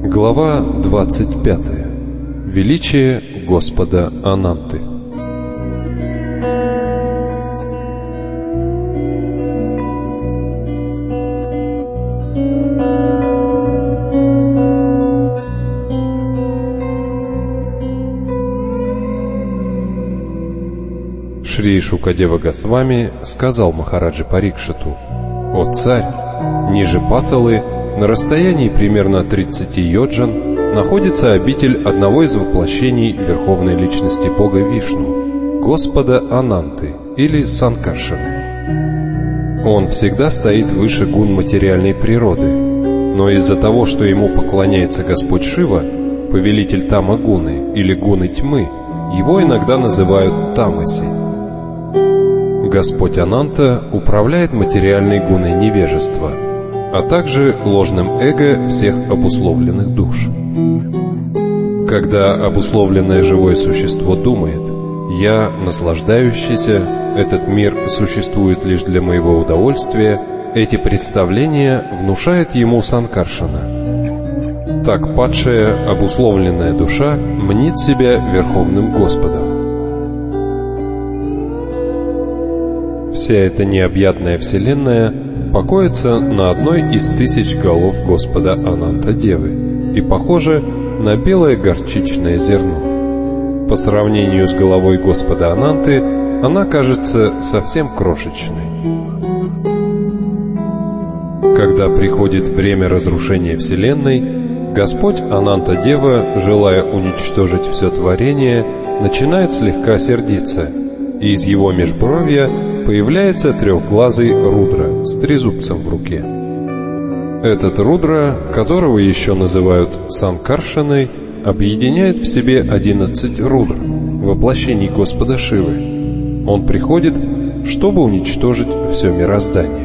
Глава 25. Величие Господа Ананты. Шри Шукадева Госвами сказал Махараджи Парикшиту: «О царь, ниже Паталы, на расстоянии примерно 30 йоджан, находится обитель одного из воплощений Верховной Личности Бога Вишну, Господа Ананты или Санкаршаны. Он всегда стоит выше гун материальной природы, но из-за того, что ему поклоняется Господь Шива, повелитель Тама-гуны или гуны тьмы, его иногда называют Тамаси. Господь Ананта управляет материальной гуной невежества, а также ложным эго всех обусловленных душ. Когда обусловленное живое существо думает: «Я наслаждающийся, этот мир существует лишь для моего удовольствия», эти представления внушает ему Санкаршана. Так падшая, обусловленная душа мнит себя Верховным Господом. Вся эта необъятная вселенная покоится на одной из 1000 голов Господа Ананта-девы и похожа на белое горчичное зерно. По сравнению с головой Господа Ананты она кажется совсем крошечной. Когда приходит время разрушения вселенной, Господь Ананта-дева, желая уничтожить все творение, начинает слегка сердиться, и из его межбровья появляется трехглазый Рудра с трезубцем в руке. Этот Рудра, которого еще называют Санкаршаной, объединяет в себе 11 Рудр, воплощений Господа Шивы. Он приходит, чтобы уничтожить все мироздание.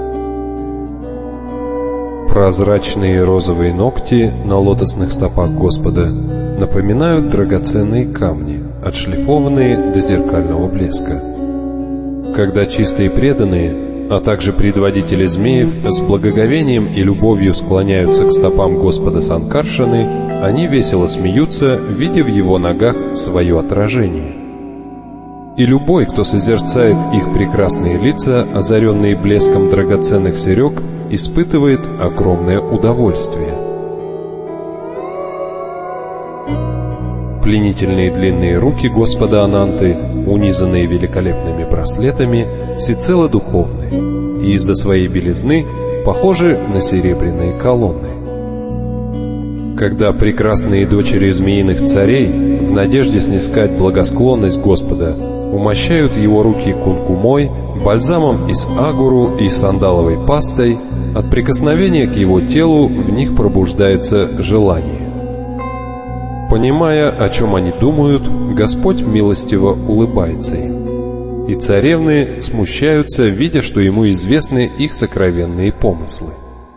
Прозрачные розовые ногти на лотосных стопах Господа напоминают драгоценные камни, отшлифованные до зеркального блеска. Когда чистые преданные, а также предводители змеев с благоговением и любовью склоняются к стопам Господа Санкаршаны, они весело смеются, видя в его ногах свое отражение. И любой, кто созерцает их прекрасные лица, озаренные блеском драгоценных серег, испытывает огромное удовольствие. Пленительные длинные руки Господа Ананты, унизанные великолепными браслетами, всецело духовны и из-за своей белизны похожи на серебряные колонны. Когда прекрасные дочери змеиных царей, в надежде снискать благосклонность Господа, умощают его руки кункумой, бальзамом из агуру и сандаловой пастой, от прикосновения к его телу в них пробуждается желание. Понимая, о чем они думают, Господь милостиво улыбается им. И царевны смущаются, видя, что ему известны их сокровенные помыслы.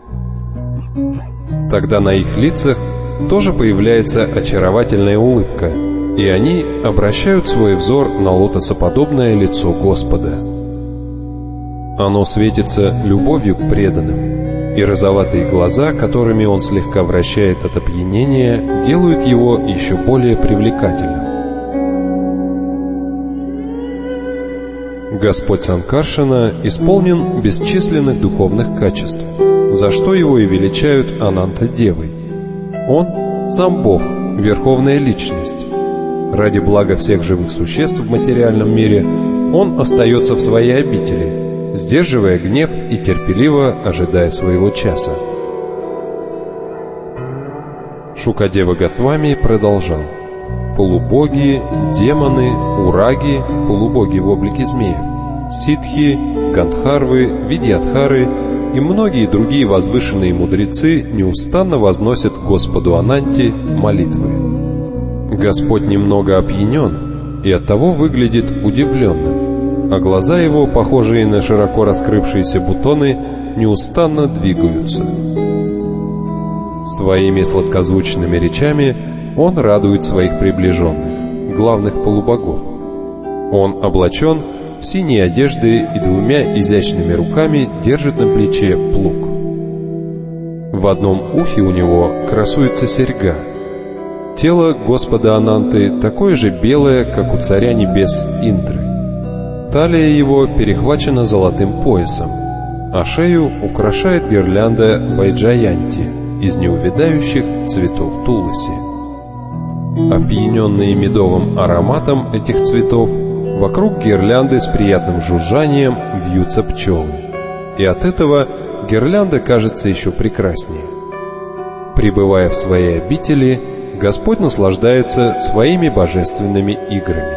Тогда на их лицах тоже появляется очаровательная улыбка, и они обращают свой взор на лотосоподобное лицо Господа. Оно светится любовью к преданным, и розоватые глаза, которыми он слегка вращает от опьянения, делают его еще более привлекательным. Господь Санкаршана исполнен бесчисленных духовных качеств, за что его и величают Ананта-девой. Он сам Бог, Верховная Личность. Ради блага всех живых существ в материальном мире он остается в своей обители, сдерживая гнев и терпеливо ожидая своего часа. Шукадева Госвами продолжал: полубоги, демоны, ураги, полубоги в облике змеев, ситхи, гандхарвы, видьядхары и многие другие возвышенные мудрецы неустанно возносят Господу Ананте молитвы. Господь немного опьянен и оттого выглядит удивленным, а глаза его, похожие на широко раскрывшиеся бутоны, неустанно двигаются. Своими сладкозвучными речами он радует своих приближенных, главных полубогов. Он облачен в синие одежды и двумя изящными руками держит на плече плуг. В одном ухе у него красуется серьга. Тело Господа Ананты такое же белое, как у царя небес Индры. Талия его перехвачена золотым поясом, а шею украшает гирлянда Вайджаянти из неувядающих цветов туласи. Опьяненные медовым ароматом этих цветов, вокруг гирлянды с приятным жужжанием вьются пчелы, и от этого гирлянда кажется еще прекраснее. Пребывая в своей обители, Господь наслаждается своими божественными играми.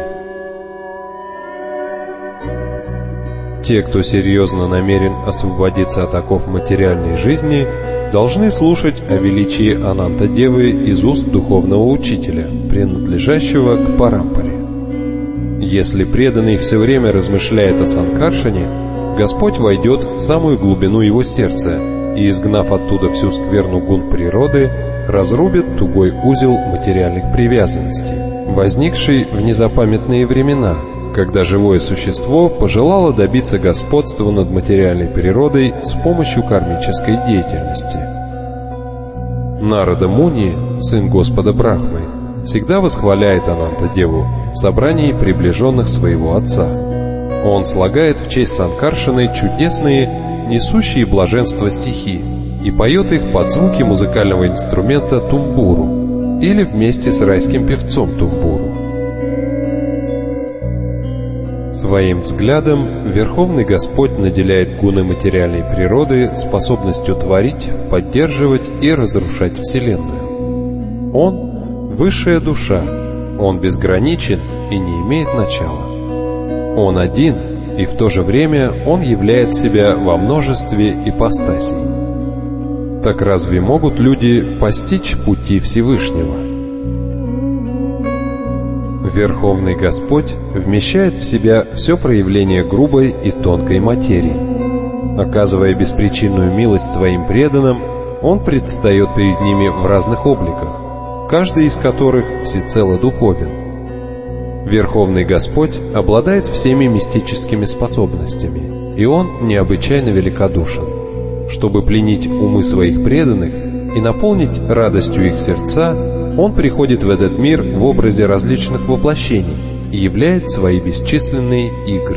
Те, кто серьезно намерен освободиться от оков материальной жизни, должны слушать о величии Ананта-девы из уст духовного учителя, принадлежащего к Парампаре. Если преданный все время размышляет о Санкаршане, Господь войдет в самую глубину его сердца и, изгнав оттуда всю скверну гун природы, разрубит тугой узел материальных привязанностей, возникший в незапамятные времена, когда живое существо пожелало добиться господства над материальной природой с помощью кармической деятельности. Нарада Муни, сын Господа Брахмы, всегда восхваляет Ананта-деву в собрании приближенных своего отца. Он слагает в честь Санкаршаны чудесные, несущие блаженство стихи и поет их под звуки музыкального инструмента тумбуру или вместе с райским певцом тумбуру. Своим взглядом Верховный Господь наделяет гуны материальной природы способностью творить, поддерживать и разрушать Вселенную. Он — высшая душа, Он безграничен и не имеет начала. Он один, и в то же время Он являет себя во множестве ипостасей. Так разве могут люди постичь пути Всевышнего? Верховный Господь вмещает в себя все проявление грубой и тонкой материи. Оказывая беспричинную милость своим преданным, Он предстает перед ними в разных обликах, каждый из которых всецело духовен. Верховный Господь обладает всеми мистическими способностями, и Он необычайно великодушен. Чтобы пленить умы своих преданных и наполнить радостью их сердца, Он приходит в этот мир в образе различных воплощений и являет свои бесчисленные игры.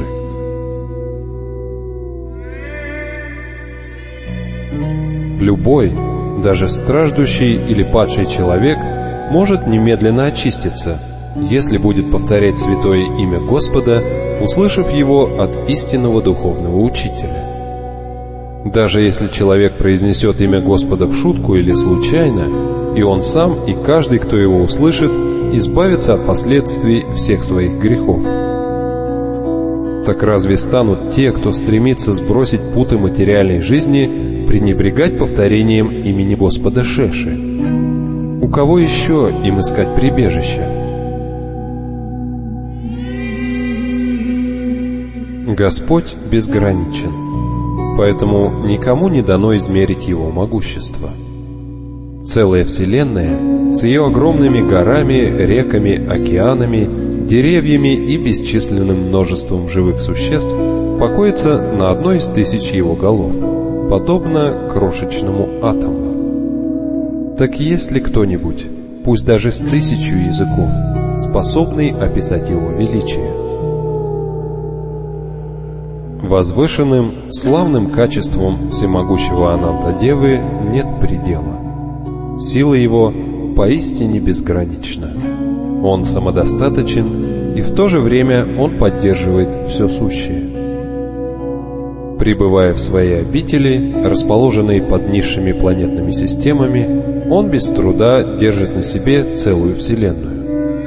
Любой, даже страждущий или падший человек, может немедленно очиститься, если будет повторять святое имя Господа, услышав его от истинного духовного учителя. Даже если человек произнесет имя Господа в шутку или случайно, и он сам, и каждый, кто его услышит, избавится от последствий всех своих грехов. Так разве станут те, кто стремится сбросить путы материальной жизни, пренебрегать повторением имени Господа Шеши? У кого еще им искать прибежище? Господь безграничен, поэтому никому не дано измерить Его могущество. Целая Вселенная с ее огромными горами, реками, океанами, деревьями и бесчисленным множеством живых существ покоится на одной из тысяч Его голов, подобно крошечному атому. Так есть ли кто-нибудь, пусть даже с 1000 языков, способный описать Его величие? Возвышенным, славным качеством всемогущего Ананта-девы нет предела. Сила его поистине безгранична. Он самодостаточен, и в то же время он поддерживает все сущее. Пребывая в своей обители, расположенной под низшими планетными системами, он без труда держит на себе целую Вселенную.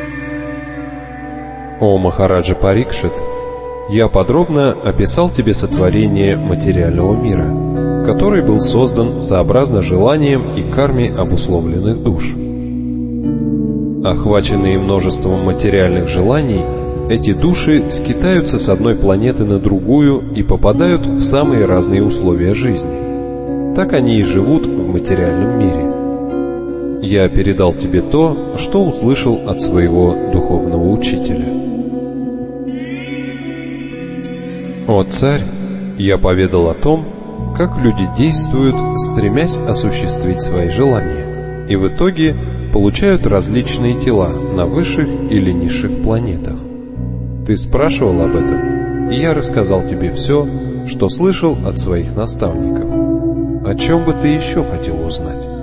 О Махараджа Парикшит, я подробно описал тебе сотворение материального мира, который был создан сообразно желаниям и карме обусловленных душ. Охваченные множеством материальных желаний, эти души скитаются с одной планеты на другую и попадают в самые разные условия жизни. Так они и живут в материальном мире. Я передал тебе то, что услышал от своего духовного учителя. О царь, я поведал о том, как люди действуют, стремясь осуществить свои желания, и в итоге получают различные тела на высших или низших планетах. Ты спрашивал об этом, и я рассказал тебе все, что слышал от своих наставников. О чем бы ты еще хотел узнать?